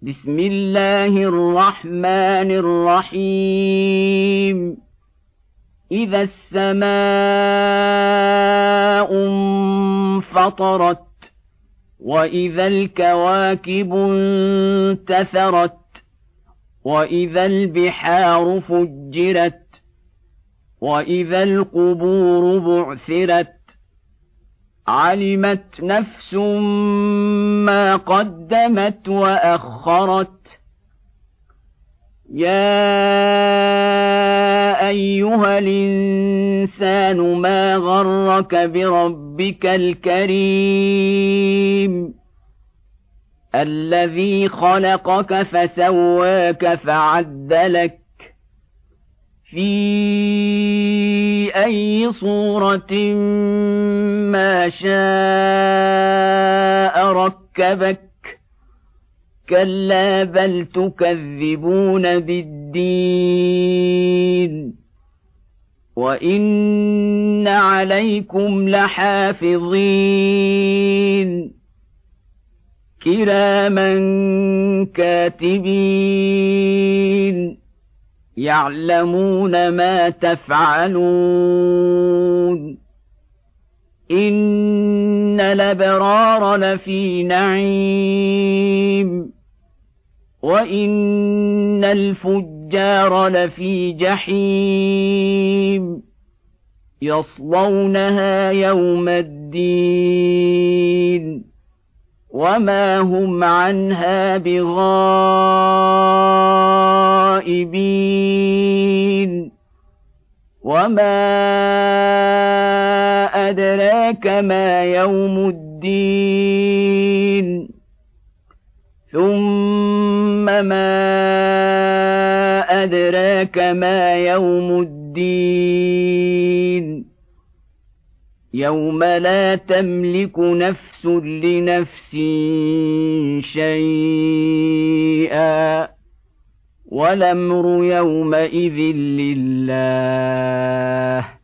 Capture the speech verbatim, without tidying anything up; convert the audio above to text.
بسم الله الرحمن الرحيم إذا السماء انفطرت وإذا الكواكب انتثرت وإذا البحار فجرت وإذا القبور بعثرت علمت نفس ما قدمت وأخرت يا أيها الإنسان ما غرك بربك الكريم الذي خلقك فسواك فعدلك في أي صورة ما شاء ركبك كلا بل تكذبون بالدين وإن عليكم لحافظين كراما كاتبين يعلمون ما تفعلون إن الأبرار لفي نعيم وإن الفجار لفي جحيم يصلونها يوم الدين وما هم عنها بغائبين وما أدراك ما يوم الدين ثم ما أدراك ما يوم الدين يوم لا تملك نفس لنفس شيئا والأمر يومئذ لله